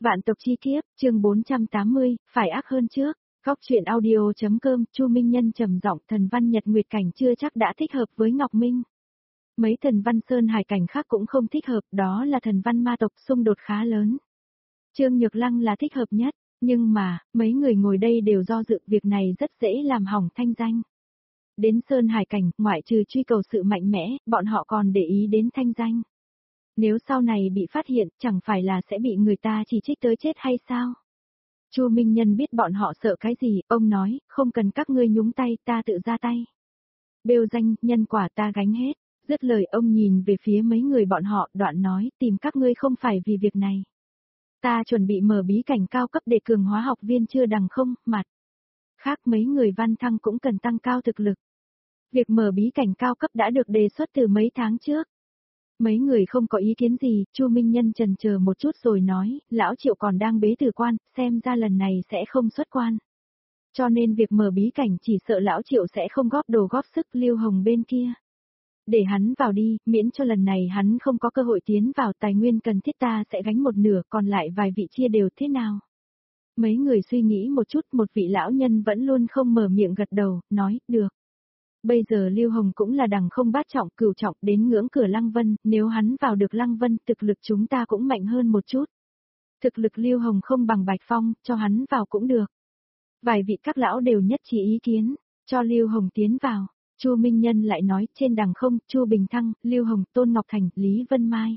Vạn tộc chi kiếp, chương 480, phải ác hơn trước. Góc truyện audio.com, Chu Minh Nhân trầm giọng, thần văn nhật nguyệt cảnh chưa chắc đã thích hợp với Ngọc Minh. Mấy thần văn sơn hải cảnh khác cũng không thích hợp, đó là thần văn ma tộc, xung đột khá lớn. Trương Nhược Lăng là thích hợp nhất, nhưng mà, mấy người ngồi đây đều do dự, việc này rất dễ làm hỏng thanh danh. Đến sơn hải cảnh, ngoại trừ truy cầu sự mạnh mẽ, bọn họ còn để ý đến thanh danh. Nếu sau này bị phát hiện, chẳng phải là sẽ bị người ta chỉ trích tới chết hay sao? Chu Minh Nhân biết bọn họ sợ cái gì, ông nói, không cần các ngươi nhúng tay, ta tự ra tay. Bêu danh, nhân quả ta gánh hết. Dứt lời ông nhìn về phía mấy người bọn họ, đoạn nói, tìm các ngươi không phải vì việc này. Ta chuẩn bị mở bí cảnh cao cấp để cường hóa học viên chưa đằng không, mặt. Khác mấy người văn thăng cũng cần tăng cao thực lực. Việc mở bí cảnh cao cấp đã được đề xuất từ mấy tháng trước. Mấy người không có ý kiến gì, Chu Minh Nhân chần chờ một chút rồi nói, lão Triệu còn đang bế tử quan, xem ra lần này sẽ không xuất quan. Cho nên việc mở bí cảnh chỉ sợ lão Triệu sẽ không góp đồ góp sức Lưu Hồng bên kia. Để hắn vào đi, miễn cho lần này hắn không có cơ hội tiến vào, tài nguyên cần thiết ta sẽ gánh một nửa, còn lại vài vị chia đều thế nào. Mấy người suy nghĩ một chút, một vị lão nhân vẫn luôn không mở miệng gật đầu, nói, được. Bây giờ Lưu Hồng cũng là đằng không bát trọng, cửu trọng đến ngưỡng cửa Lăng Vân, nếu hắn vào được Lăng Vân, thực lực chúng ta cũng mạnh hơn một chút. Thực lực Lưu Hồng không bằng Bạch Phong, cho hắn vào cũng được. Vài vị các lão đều nhất trí ý kiến, cho Lưu Hồng tiến vào. Chu Minh Nhân lại nói, trên đằng không, Chu Bình Thăng, Lưu Hồng, Tôn Ngọc Thành, Lý Vân Mai.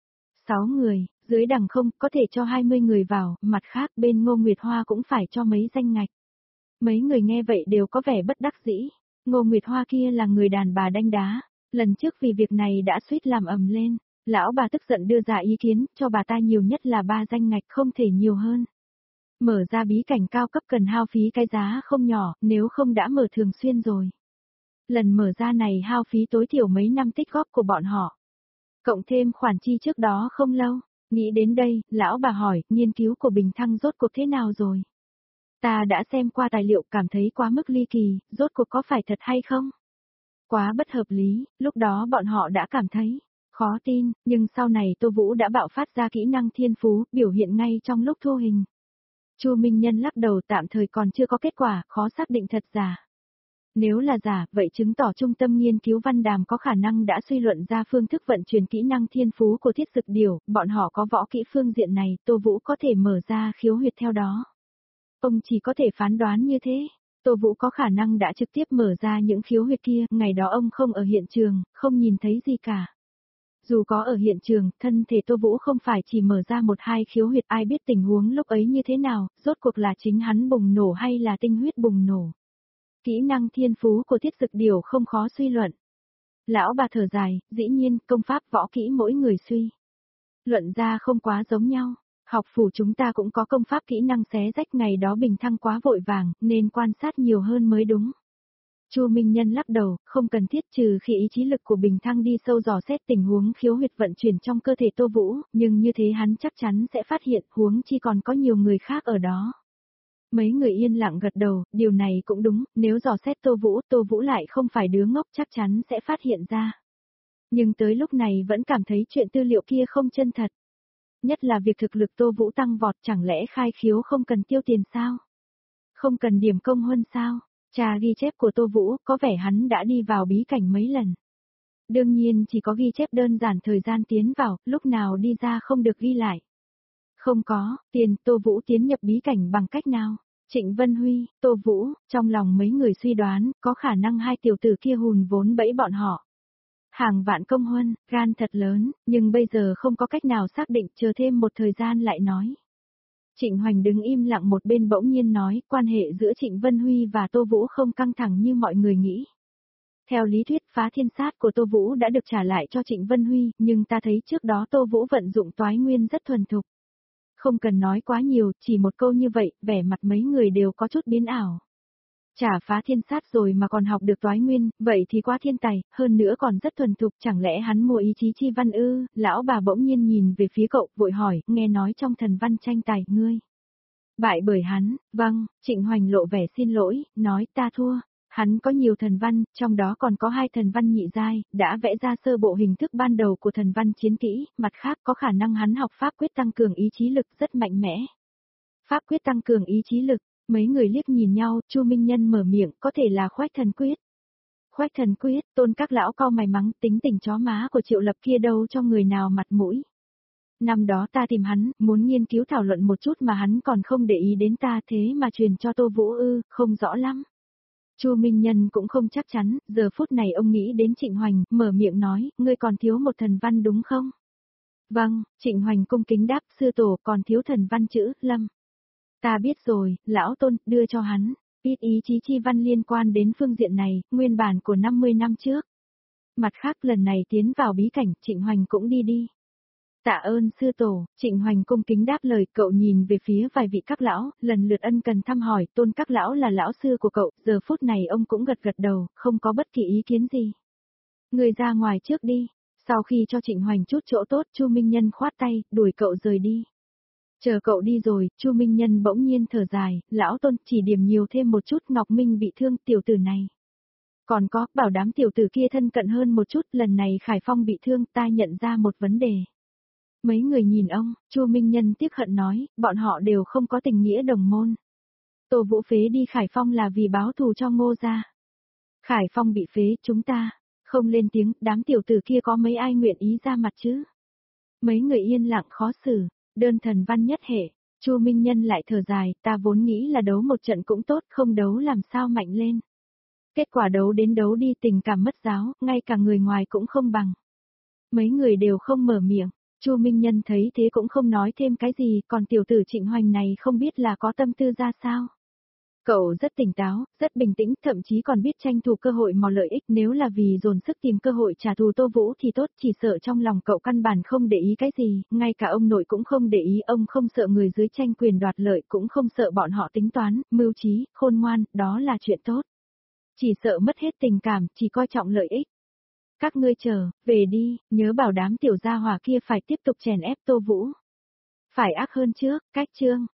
6 người, dưới đằng không, có thể cho 20 người vào, mặt khác bên Ngô Nguyệt Hoa cũng phải cho mấy danh ngạch. Mấy người nghe vậy đều có vẻ bất đắc dĩ. Ngô Nguyệt Hoa kia là người đàn bà đanh đá, lần trước vì việc này đã suýt làm ầm lên, lão bà tức giận đưa ra ý kiến, cho bà ta nhiều nhất là 3 danh ngạch không thể nhiều hơn. Mở ra bí cảnh cao cấp cần hao phí cái giá không nhỏ, nếu không đã mở thường xuyên rồi. Lần mở ra này hao phí tối thiểu mấy năm tích góp của bọn họ. Cộng thêm khoản chi trước đó không lâu, nghĩ đến đây, lão bà hỏi, nghiên cứu của Bình Thăng rốt cuộc thế nào rồi? Ta đã xem qua tài liệu cảm thấy quá mức ly kỳ, rốt cuộc có phải thật hay không? Quá bất hợp lý, lúc đó bọn họ đã cảm thấy khó tin, nhưng sau này Tô Vũ đã bạo phát ra kỹ năng thiên phú, biểu hiện ngay trong lúc thu hình. Chu Minh Nhân lắc đầu tạm thời còn chưa có kết quả, khó xác định thật giả. Nếu là giả, vậy chứng tỏ trung tâm nghiên cứu Văn Đàm có khả năng đã suy luận ra phương thức vận chuyển kỹ năng thiên phú của thiết dực điểu, bọn họ có võ kỹ phương diện này, Tô Vũ có thể mở ra khiếu huyệt theo đó. Ông chỉ có thể phán đoán như thế. Tô Vũ có khả năng đã trực tiếp mở ra những khiếu huyệt kia, ngày đó ông không ở hiện trường, không nhìn thấy gì cả. Dù có ở hiện trường, thân thể Tô Vũ không phải chỉ mở ra 1-2 khiếu huyệt, ai biết tình huống lúc ấy như thế nào, rốt cuộc là chính hắn bùng nổ hay là tinh huyết bùng nổ. Kỹ năng thiên phú của thiết dực điểu không khó suy luận. Lão bà thở dài, dĩ nhiên, công pháp võ kỹ mỗi người suy luận ra không quá giống nhau. Học phủ chúng ta cũng có công pháp kỹ năng xé rách, ngày đó Bình Thăng quá vội vàng, nên quan sát nhiều hơn mới đúng. Chu Minh Nhân lắc đầu, không cần thiết, trừ khi ý chí lực của Bình Thăng đi sâu dò xét tình huống khiếu huyệt vận chuyển trong cơ thể Tô Vũ, nhưng như thế hắn chắc chắn sẽ phát hiện, huống chi còn có nhiều người khác ở đó. Mấy người yên lặng gật đầu, điều này cũng đúng, nếu dò xét Tô Vũ lại không phải đứa ngốc chắc chắn sẽ phát hiện ra. Nhưng tới lúc này vẫn cảm thấy chuyện tư liệu kia không chân thật. Nhất là việc thực lực Tô Vũ tăng vọt, chẳng lẽ khai khiếu không cần tiêu tiền sao? Không cần điểm công huân sao? Trà ghi chép của Tô Vũ, có vẻ hắn đã đi vào bí cảnh mấy lần. Đương nhiên chỉ có ghi chép đơn giản thời gian tiến vào, lúc nào đi ra không được ghi lại. Không có, tiền, Tô Vũ tiến nhập bí cảnh bằng cách nào? Trịnh Vân Huy, Tô Vũ, trong lòng mấy người suy đoán, có khả năng hai tiểu tử kia hùn vốn bẫy bọn họ. Hàng vạn công huân, gan thật lớn, nhưng bây giờ không có cách nào xác định, chờ thêm một thời gian lại nói. Trịnh Hoành đứng im lặng một bên bỗng nhiên nói, quan hệ giữa Trịnh Vân Huy và Tô Vũ không căng thẳng như mọi người nghĩ. Theo lý thuyết phá thiên sát của Tô Vũ đã được trả lại cho Trịnh Vân Huy, nhưng ta thấy trước đó Tô Vũ vận dụng toái nguyên rất thuần thục. Không cần nói quá nhiều, chỉ một câu như vậy, vẻ mặt mấy người đều có chút biến ảo. Trả phá thiên sát rồi mà còn học được toái nguyên, vậy thì quá thiên tài, hơn nữa còn rất thuần thục, chẳng lẽ hắn mua ý chí chi văn ư? Lão bà bỗng nhiên nhìn về phía cậu, vội hỏi, nghe nói trong thần văn tranh tài, ngươi bại bởi hắn? Vâng, Trịnh Hoành lộ vẻ xin lỗi, nói ta thua. Hắn có nhiều thần văn, trong đó còn có 2 thần văn nhị giai, đã vẽ ra sơ bộ hình thức ban đầu của thần văn chiến kỹ, mặt khác có khả năng hắn học pháp quyết tăng cường ý chí lực rất mạnh mẽ. Pháp quyết tăng cường ý chí lực, mấy người liếc nhìn nhau, Chu Minh Nhân mở miệng, có thể là Khoách Thần Quyết. Khoách Thần Quyết, Tôn các lão cau mày mắng, tính tình chó má của Triệu Lập kia đâu cho người nào mặt mũi. Năm đó ta tìm hắn, muốn nghiên cứu thảo luận một chút mà hắn còn không để ý đến ta, thế mà truyền cho Tô Vũ ư, không rõ lắm. Chu Minh Nhân cũng không chắc chắn, giờ phút này ông nghĩ đến Trịnh Hoành, mở miệng nói, ngươi còn thiếu một thần văn đúng không? Vâng, Trịnh Hoành cung kính đáp, sư tổ còn thiếu thần văn chữ, Lâm. Ta biết rồi, lão Tôn, đưa cho hắn. Ít ý chí chi văn liên quan đến phương diện này, nguyên bản của 50 năm trước. Mặt khác lần này tiến vào bí cảnh, Trịnh Hoành cũng đi. Tạ ơn sư tổ, Trịnh Hoành cung kính đáp lời, cậu nhìn về phía vài vị các lão, lần lượt ân cần thăm hỏi, Tôn các lão là lão sư của cậu, giờ phút này ông cũng gật gật đầu, không có bất kỳ ý kiến gì. Người ra ngoài trước đi, sau khi cho Trịnh Hoành chút chỗ tốt, Chu Minh Nhân khoát tay, đuổi cậu rời đi. Chờ cậu đi rồi, Chu Minh Nhân bỗng nhiên thở dài, lão Tôn chỉ điểm nhiều thêm một chút, Ngọc Minh bị thương, tiểu tử này. Còn có, bảo đám tiểu tử kia thân cận hơn một chút, lần này Khải Phong bị thương, ta nhận ra một vấn đề. Mấy người nhìn ông, Chu Minh Nhân tiếc hận nói, bọn họ đều không có tình nghĩa đồng môn. Tô Vũ phế đi Khải Phong là vì báo thù cho Ngô gia. Khải Phong bị phế, chúng ta không lên tiếng, đám tiểu tử kia có mấy ai nguyện ý ra mặt chứ? Mấy người yên lặng khó xử, đơn thần văn nhất hệ, Chu Minh Nhân lại thở dài, ta vốn nghĩ là đấu một trận cũng tốt, không đấu làm sao mạnh lên. Kết quả đấu đến đấu đi tình cảm mất giáo, ngay cả người ngoài cũng không bằng. Mấy người đều không mở miệng. Chu Minh Nhân thấy thế cũng không nói thêm cái gì, còn tiểu tử Trịnh Hoành này không biết là có tâm tư ra sao. Cậu rất tỉnh táo, rất bình tĩnh, thậm chí còn biết tranh thủ cơ hội mò lợi ích, nếu là vì dồn sức tìm cơ hội trả thù Tô Vũ thì tốt, chỉ sợ trong lòng cậu căn bản không để ý cái gì, ngay cả ông nội cũng không để ý, ông không sợ người dưới tranh quyền đoạt lợi, cũng không sợ bọn họ tính toán, mưu trí, khôn ngoan, đó là chuyện tốt. Chỉ sợ mất hết tình cảm, chỉ coi trọng lợi ích. Các ngươi chờ, về đi, nhớ bảo đám tiểu gia hỏa kia phải tiếp tục chèn ép Tô Vũ. Phải ác hơn trước, cách chương.